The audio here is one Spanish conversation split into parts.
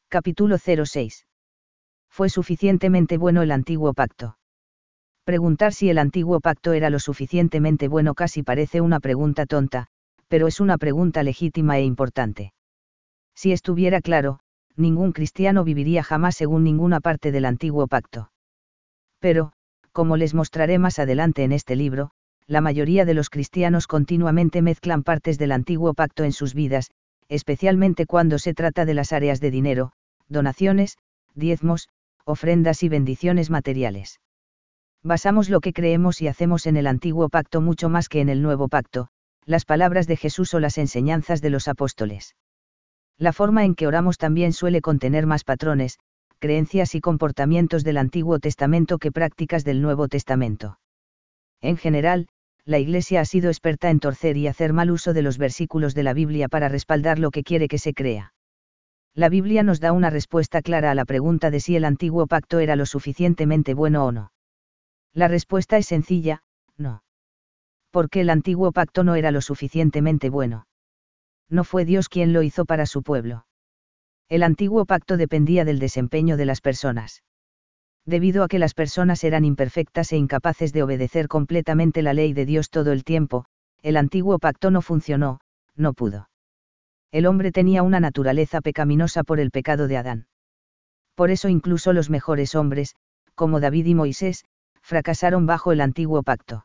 Capítulo 06. ¿Fue suficientemente bueno el antiguo pacto? Preguntar si el antiguo pacto era lo suficientemente bueno casi parece una pregunta tonta, pero es una pregunta legítima e importante. Si estuviera claro, ningún cristiano viviría jamás según ninguna parte del antiguo pacto. Pero, como les mostraré más adelante en este libro, la mayoría de los cristianos continuamente mezclan partes del antiguo pacto en sus vidas, especialmente cuando se trata de las áreas de dinero, donaciones, diezmos, ofrendas y bendiciones materiales. Basamos lo que creemos y hacemos en el antiguo pacto mucho más que en el nuevo pacto, las palabras de Jesús o las enseñanzas de los apóstoles. La forma en que oramos también suele contener más patrones, creencias y comportamientos del Antiguo Testamento que prácticas del Nuevo Testamento. En general, la Iglesia ha sido experta en torcer y hacer mal uso de los versículos de la Biblia para respaldar lo que quiere que se crea. La Biblia nos da una respuesta clara a la pregunta de si el antiguo pacto era lo suficientemente bueno o no. La respuesta es sencilla, no. Porque el antiguo pacto no era lo suficientemente bueno. No fue Dios quien lo hizo para su pueblo. El antiguo pacto dependía del desempeño de las personas. Debido a que las personas eran imperfectas e incapaces de obedecer completamente la ley de Dios todo el tiempo, el antiguo pacto no funcionó, no pudo. El hombre tenía una naturaleza pecaminosa por el pecado de Adán. Por eso incluso los mejores hombres, como David y Moisés, fracasaron bajo el antiguo pacto.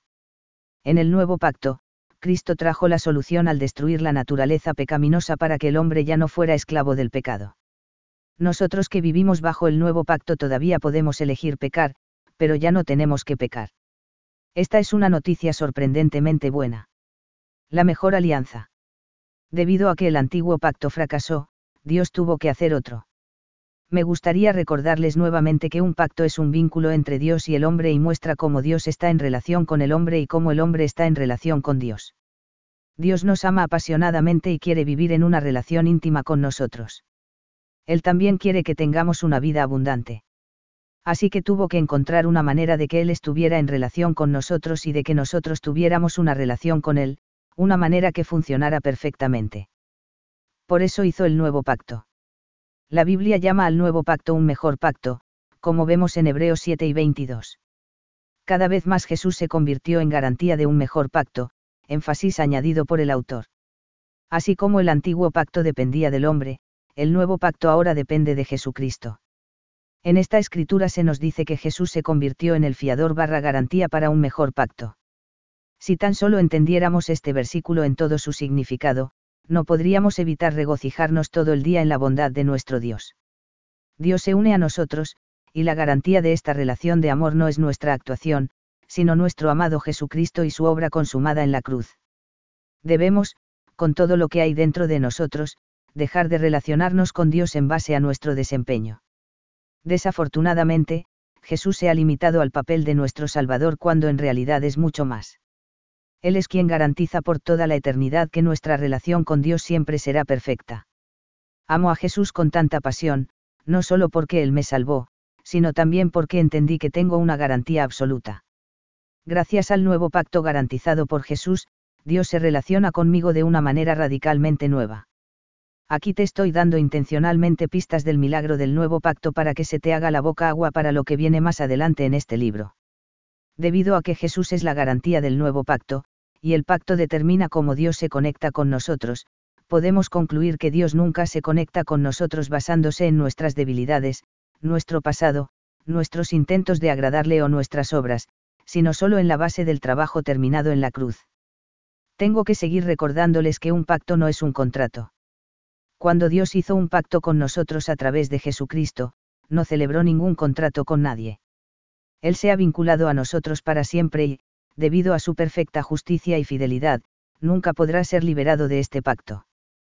En el nuevo pacto, Cristo trajo la solución al destruir la naturaleza pecaminosa para que el hombre ya no fuera esclavo del pecado. Nosotros que vivimos bajo el nuevo pacto todavía podemos elegir pecar, pero ya no tenemos que pecar. Esta es una noticia sorprendentemente buena. La mejor alianza. Debido a que el antiguo pacto fracasó, Dios tuvo que hacer otro. Me gustaría recordarles nuevamente que un pacto es un vínculo entre Dios y el hombre y muestra cómo Dios está en relación con el hombre y cómo el hombre está en relación con Dios. Dios nos ama apasionadamente y quiere vivir en una relación íntima con nosotros. Él también quiere que tengamos una vida abundante. Así que tuvo que encontrar una manera de que Él estuviera en relación con nosotros y de que nosotros tuviéramos una relación con Él, una manera que funcionara perfectamente. Por eso hizo el nuevo pacto. La Biblia llama al nuevo pacto un mejor pacto, como vemos en Hebreos 7 y 22. Cada vez más Jesús se convirtió en garantía de un mejor pacto, énfasis añadido por el autor. Así como el antiguo pacto dependía del hombre, el nuevo pacto ahora depende de Jesucristo. En esta escritura se nos dice que Jesús se convirtió en el fiador / garantía para un mejor pacto. Si tan solo entendiéramos este versículo en todo su significado, no podríamos evitar regocijarnos todo el día en la bondad de nuestro Dios. Dios se une a nosotros, y la garantía de esta relación de amor no es nuestra actuación, sino nuestro amado Jesucristo y su obra consumada en la cruz. Debemos, con todo lo que hay dentro de nosotros, dejar de relacionarnos con Dios en base a nuestro desempeño. Desafortunadamente, Jesús se ha limitado al papel de nuestro Salvador cuando en realidad es mucho más. Él es quien garantiza por toda la eternidad que nuestra relación con Dios siempre será perfecta. Amo a Jesús con tanta pasión, no solo porque Él me salvó, sino también porque entendí que tengo una garantía absoluta. Gracias al nuevo pacto garantizado por Jesús, Dios se relaciona conmigo de una manera radicalmente nueva. Aquí te estoy dando intencionalmente pistas del milagro del nuevo pacto para que se te haga la boca agua para lo que viene más adelante en este libro. Debido a que Jesús es la garantía del nuevo pacto, y el pacto determina cómo Dios se conecta con nosotros, podemos concluir que Dios nunca se conecta con nosotros basándose en nuestras debilidades, nuestro pasado, nuestros intentos de agradarle o nuestras obras, sino solo en la base del trabajo terminado en la cruz. Tengo que seguir recordándoles que un pacto no es un contrato. Cuando Dios hizo un pacto con nosotros a través de Jesucristo, no celebró ningún contrato con nadie. Él se ha vinculado a nosotros para siempre y, debido a su perfecta justicia y fidelidad, nunca podrá ser liberado de este pacto.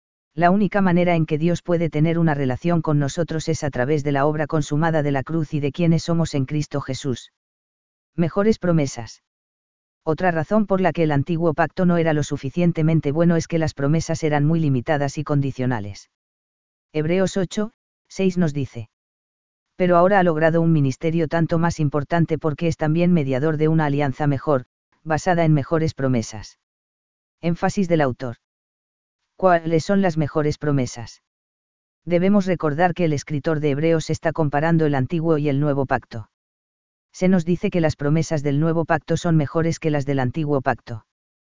La única manera en que Dios puede tener una relación con nosotros es a través de la obra consumada de la cruz y de quienes somos en Cristo Jesús. Mejores promesas. Otra razón por la que el antiguo pacto no era lo suficientemente bueno es que las promesas eran muy limitadas y condicionales. Hebreos 8, 6 nos dice. Pero ahora ha logrado un ministerio tanto más importante porque es también mediador de una alianza mejor, basada en mejores promesas. Énfasis del autor. ¿Cuáles son las mejores promesas? Debemos recordar que el escritor de Hebreos está comparando el antiguo y el nuevo pacto. Se nos dice que las promesas del nuevo pacto son mejores que las del antiguo pacto.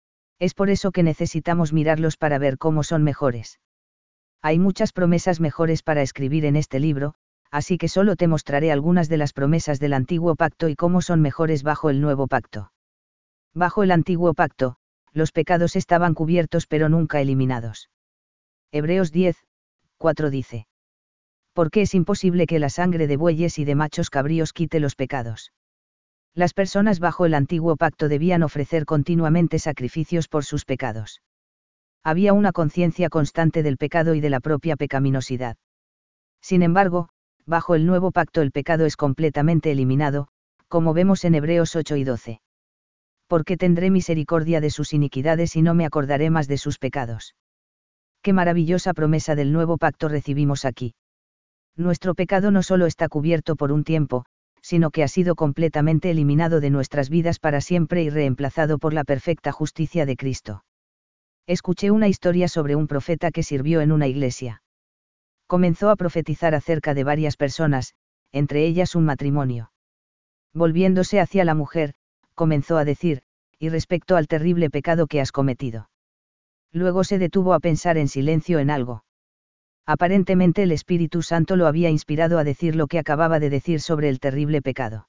Es por eso que necesitamos mirarlos para ver cómo son mejores. Hay muchas promesas mejores para escribir en este libro, así que solo te mostraré algunas de las promesas del antiguo pacto y cómo son mejores bajo el nuevo pacto. Bajo el antiguo pacto, los pecados estaban cubiertos pero nunca eliminados. Hebreos 10:4 dice. Porque es imposible que la sangre de bueyes y de machos cabríos quite los pecados. Las personas bajo el antiguo pacto debían ofrecer continuamente sacrificios por sus pecados. Había una conciencia constante del pecado y de la propia pecaminosidad. Sin embargo, bajo el nuevo pacto el pecado es completamente eliminado, como vemos en Hebreos 8 y 12. Porque tendré misericordia de sus iniquidades y no me acordaré más de sus pecados. Qué maravillosa promesa del nuevo pacto recibimos aquí. Nuestro pecado no solo está cubierto por un tiempo, sino que ha sido completamente eliminado de nuestras vidas para siempre y reemplazado por la perfecta justicia de Cristo. Escuché una historia sobre un profeta que sirvió en una iglesia. Comenzó a profetizar acerca de varias personas, entre ellas un matrimonio. Volviéndose hacia la mujer, comenzó a decir, y respecto al terrible pecado que has cometido. Luego se detuvo a pensar en silencio en algo. Aparentemente el Espíritu Santo lo había inspirado a decir lo que acababa de decir sobre el terrible pecado.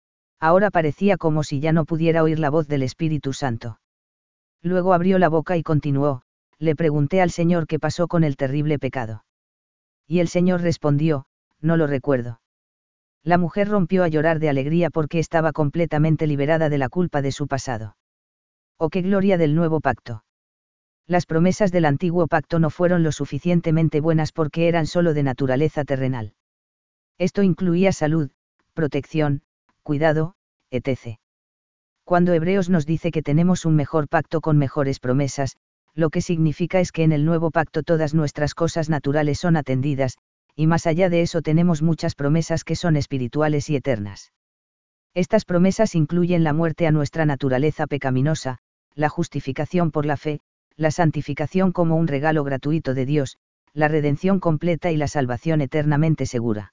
Ahora parecía como si ya no pudiera oír la voz del Espíritu Santo. Luego abrió la boca y continuó, le pregunté al Señor qué pasó con el terrible pecado. Y el Señor respondió, no lo recuerdo. La mujer rompió a llorar de alegría porque estaba completamente liberada de la culpa de su pasado. ¡Oh, qué gloria del nuevo pacto! Las promesas del antiguo pacto no fueron lo suficientemente buenas porque eran solo de naturaleza terrenal. Esto incluía salud, protección, cuidado, etc. Cuando Hebreos nos dice que tenemos un mejor pacto con mejores promesas, lo que significa es que en el nuevo pacto todas nuestras cosas naturales son atendidas, y más allá de eso tenemos muchas promesas que son espirituales y eternas. Estas promesas incluyen la muerte a nuestra naturaleza pecaminosa, la justificación por la fe, la santificación como un regalo gratuito de Dios, la redención completa y la salvación eternamente segura.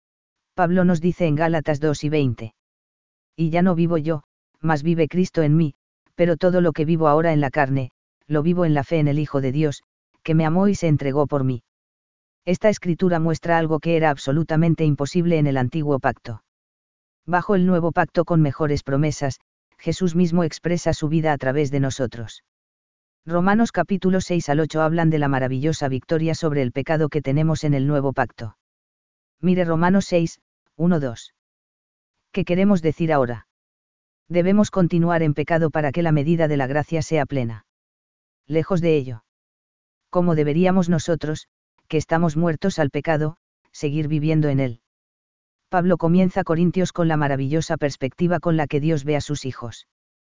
Pablo nos dice en Gálatas 2 y 20. Y ya no vivo yo, mas vive Cristo en mí, pero todo lo que vivo ahora en la carne, lo vivo en la fe en el Hijo de Dios, que me amó y se entregó por mí. Esta escritura muestra algo que era absolutamente imposible en el antiguo pacto. Bajo el nuevo pacto con mejores promesas, Jesús mismo expresa su vida a través de nosotros. Romanos capítulo 6 al 8 hablan de la maravillosa victoria sobre el pecado que tenemos en el nuevo pacto. Mire Romanos 6, 1-2. ¿Qué queremos decir ahora? Debemos continuar en pecado para que la medida de la gracia sea plena. Lejos de ello. ¿Cómo deberíamos nosotros, que estamos muertos al pecado, seguir viviendo en él? Pablo comienza Corintios con la maravillosa perspectiva con la que Dios ve a sus hijos.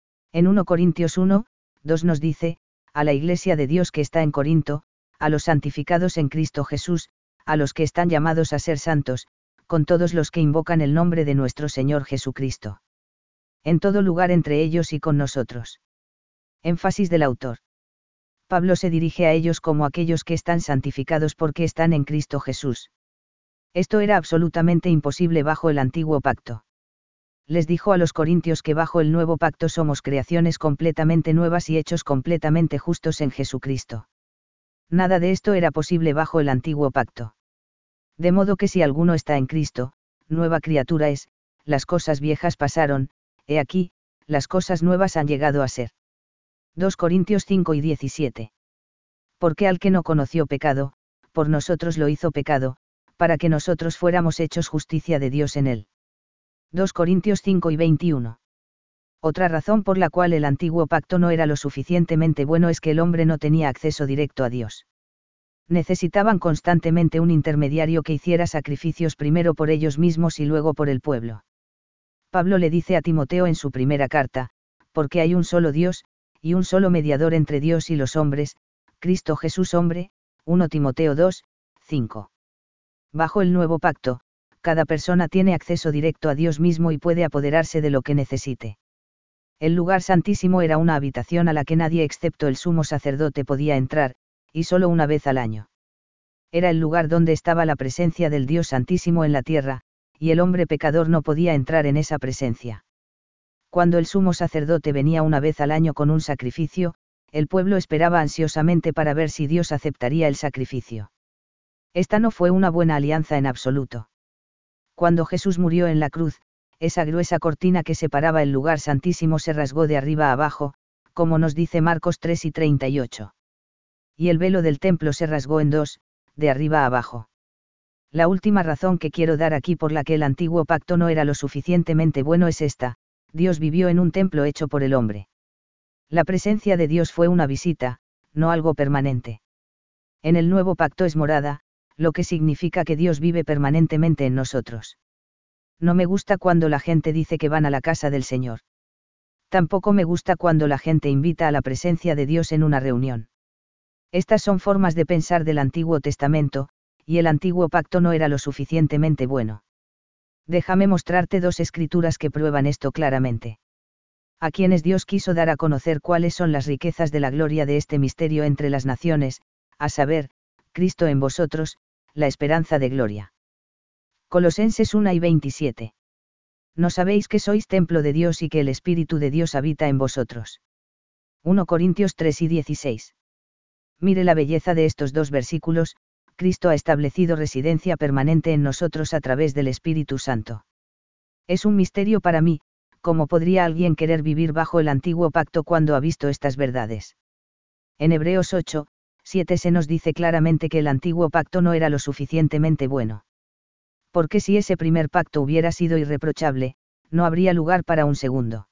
En 1 Corintios 1:2 nos dice, a la iglesia de Dios que está en Corinto, a los santificados en Cristo Jesús, a los que están llamados a ser santos, con todos los que invocan el nombre de nuestro Señor Jesucristo. En todo lugar entre ellos y con nosotros. Énfasis del autor. Pablo se dirige a ellos como aquellos que están santificados porque están en Cristo Jesús. Esto era absolutamente imposible bajo el antiguo pacto. Les dijo a los corintios que bajo el nuevo pacto somos creaciones completamente nuevas y hechos completamente justos en Jesucristo. Nada de esto era posible bajo el antiguo pacto. De modo que si alguno está en Cristo, nueva criatura es, las cosas viejas pasaron, he aquí, las cosas nuevas han llegado a ser. 2 Corintios 5 y 17. Porque al que no conoció pecado, por nosotros lo hizo pecado, para que nosotros fuéramos hechos justicia de Dios en él. 2 Corintios 5 y 21. Otra razón por la cual el antiguo pacto no era lo suficientemente bueno es que el hombre no tenía acceso directo a Dios. Necesitaban constantemente un intermediario que hiciera sacrificios primero por ellos mismos y luego por el pueblo. Pablo le dice a Timoteo en su primera carta, porque hay un solo Dios, y un solo mediador entre Dios y los hombres, Cristo Jesús hombre, 1 Timoteo 2, 5. Bajo el nuevo pacto, cada persona tiene acceso directo a Dios mismo y puede apoderarse de lo que necesite. El lugar santísimo era una habitación a la que nadie excepto el sumo sacerdote podía entrar, y solo una vez al año. Era el lugar donde estaba la presencia del Dios Santísimo en la tierra, y el hombre pecador no podía entrar en esa presencia. Cuando el sumo sacerdote venía una vez al año con un sacrificio, el pueblo esperaba ansiosamente para ver si Dios aceptaría el sacrificio. Esta no fue una buena alianza en absoluto. Cuando Jesús murió en la cruz, esa gruesa cortina que separaba el lugar santísimo se rasgó de arriba a abajo, como nos dice Marcos 3:38. Y el velo del templo se rasgó en dos, de arriba a abajo. La última razón que quiero dar aquí por la que el antiguo pacto no era lo suficientemente bueno es esta: Dios vivió en un templo hecho por el hombre. La presencia de Dios fue una visita, no algo permanente. En el nuevo pacto es morada, lo que significa que Dios vive permanentemente en nosotros. No me gusta cuando la gente dice que van a la casa del Señor. Tampoco me gusta cuando la gente invita a la presencia de Dios en una reunión. Estas son formas de pensar del Antiguo Testamento, y el Antiguo Pacto no era lo suficientemente bueno. Déjame mostrarte dos escrituras que prueban esto claramente. A quienes Dios quiso dar a conocer cuáles son las riquezas de la gloria de este misterio entre las naciones, a saber, Cristo en vosotros, la esperanza de gloria. Colosenses 1:27. ¿No sabéis que sois templo de Dios y que el Espíritu de Dios habita en vosotros? 1 Corintios 3:16. Mire la belleza de estos dos versículos: Cristo ha establecido residencia permanente en nosotros a través del Espíritu Santo. Es un misterio para mí, ¿cómo podría alguien querer vivir bajo el antiguo pacto cuando ha visto estas verdades? En Hebreos 8:7 se nos dice claramente que el antiguo pacto no era lo suficientemente bueno. Porque si ese primer pacto hubiera sido irreprochable, no habría lugar para un segundo.